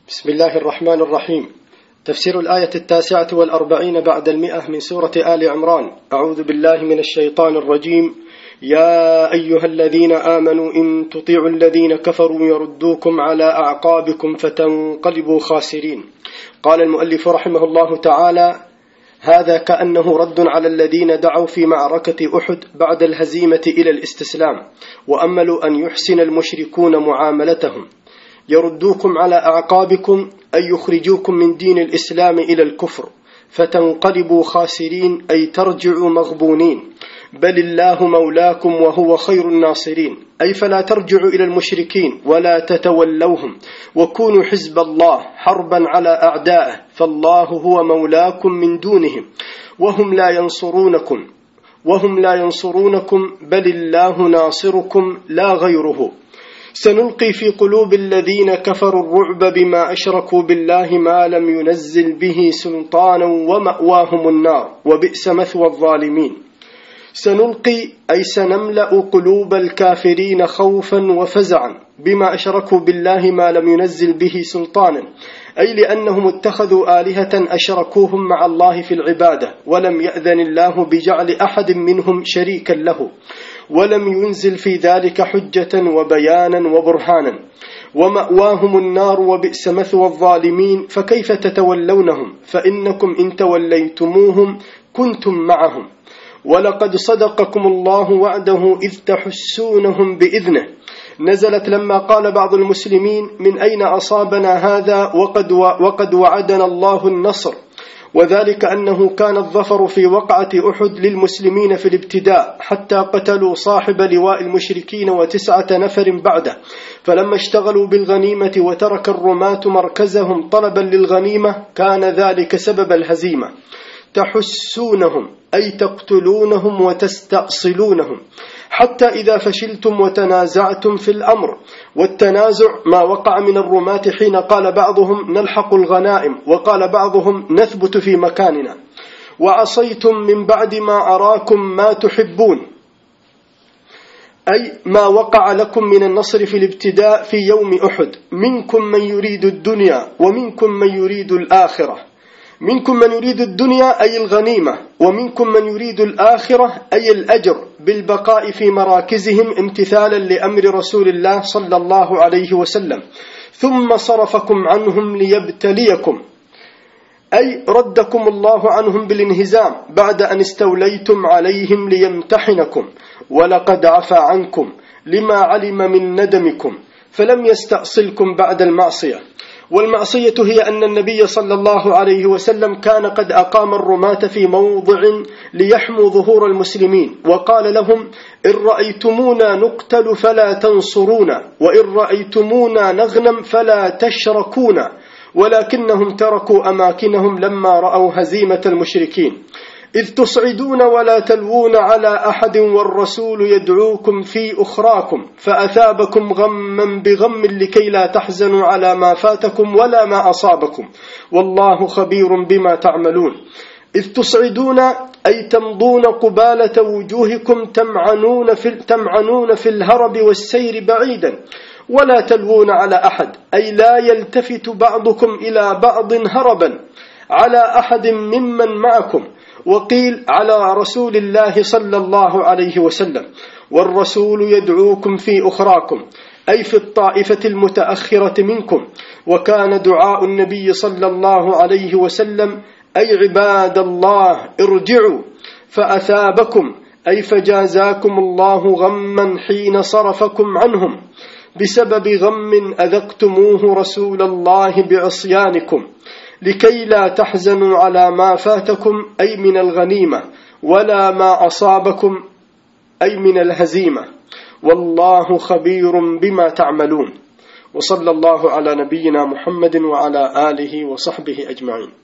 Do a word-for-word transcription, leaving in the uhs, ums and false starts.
بسم الله الرحمن الرحيم. تفسير الآية التاسعة والأربعين بعد المئة من سورة آل عمران. أعوذ بالله من الشيطان الرجيم. يا أيها الذين آمنوا إن تطيعوا الذين كفروا يردوكم على أعقابكم فتنقلبوا خاسرين. قال المؤلف رحمه الله تعالى: هذا كأنه رد على الذين دعوا في معركة أحد بعد الهزيمة إلى الاستسلام، وأملوا أن يحسن المشركون معاملتهم. يردوكم على أعقابكم أي يخرجوكم من دين الإسلام إلى الكفر فتنقلبوا خاسرين أي ترجعوا مغبونين، بل الله مولاكم وهو خير الناصرين، أي فلا ترجعوا إلى المشركين ولا تتولوهم، وكونوا حزب الله حربا على أعدائه، فالله هو مولاكم من دونهم وهم لا ينصرونكم وهم لا ينصرونكم بل الله ناصركم لا غيره. سنلقي في قلوب الذين كفروا الرعب بما أشركوا بالله ما لم ينزل به سلطانا ومأواهم النار وبئس مثوى الظالمين. سنلقي أي سنملأ قلوب الكافرين خوفا وفزعا بما أشركوا بالله ما لم ينزل به سلطانا، أي لأنهم اتخذوا آلهة أشركوهم مع الله في العبادة، ولم يأذن الله بجعل أحد منهم شريكا له، ولم ينزل في ذلك حجة وبيانا وبرهانا. ومأواهم النار وبئس مثوى الظالمين، فكيف تتولونهم؟ فإنكم إن توليتموهم كنتم معهم. ولقد صدقكم الله وعده إذ تحسونهم بإذنه. نزلت لما قال بعض المسلمين: من أين أصابنا هذا وقد, وقد وعدنا الله النصر، وذلك أنه كان الظفر في وقعة أحد للمسلمين في الابتداء، حتى قتلوا صاحب لواء المشركين وتسعة نفر بعده، فلما اشتغلوا بالغنيمة وترك الرماة مركزهم طلبا للغنيمة كان ذلك سبب الهزيمة. تحسونهم أي تقتلونهم وتستأصلونهم، حتى إذا فشلتم وتنازعتم في الأمر. والتنازع ما وقع من الرماة حين قال بعضهم نلحق الغنائم، وقال بعضهم نثبت في مكاننا. وعصيتم من بعد ما أراكم ما تحبون، أي ما وقع لكم من النصر في الابتداء في يوم أحد. منكم من يريد الدنيا ومنكم من يريد الآخرة. منكم من يريد الدنيا أي الغنيمة، ومنكم من يريد الآخرة أي الأجر بالبقاء في مراكزهم امتثالا لأمر رسول الله صلى الله عليه وسلم، ثم صرفكم عنهم ليبتليكم، أي ردكم الله عنهم بالانهزام بعد أن استوليتم عليهم ليمتحنكم. ولقد عفى عنكم لما علم من ندمكم فلم يستأصلكم بعد المعصية. والمعصية هي أن النبي صلى الله عليه وسلم كان قد أقام الرماة في موضع ليحموا ظهور المسلمين، وقال لهم: إن رأيتمونا نقتل فلا تنصرونا، وإن رأيتمونا نغنم فلا تشركونا، ولكنهم تركوا أماكنهم لما رأوا هزيمة المشركين. إذ تصعدون ولا تلوون على أحد والرسول يدعوكم في أخراكم فأثابكم غما بغم لكي لا تحزنوا على ما فاتكم ولا ما أصابكم والله خبير بما تعملون. إذ تصعدون أي تمضون قبالة وجوهكم تمعنون في, تمعنون في الهرب والسير بعيدا، ولا تلوون على أحد أي لا يلتفت بعضكم إلى بعض هربا على أحد ممن معكم. وقيل على رسول الله صلى الله عليه وسلم. والرسول يدعوكم في أخراكم أي في الطائفة المتأخرة منكم. وكان دعاء النبي صلى الله عليه وسلم أي عباد الله ارجعوا، فأثابكم أي فجازاكم الله غما حين صرفكم عنهم بسبب غم أذقتموه رسول الله بعصيانكم، لكي لا تحزنوا على ما فاتكم أي من الغنيمة ولا ما أصابكم أي من الهزيمة، والله خبير بما تعملون. وصلى الله على نبينا محمد وعلى آله وصحبه أجمعين.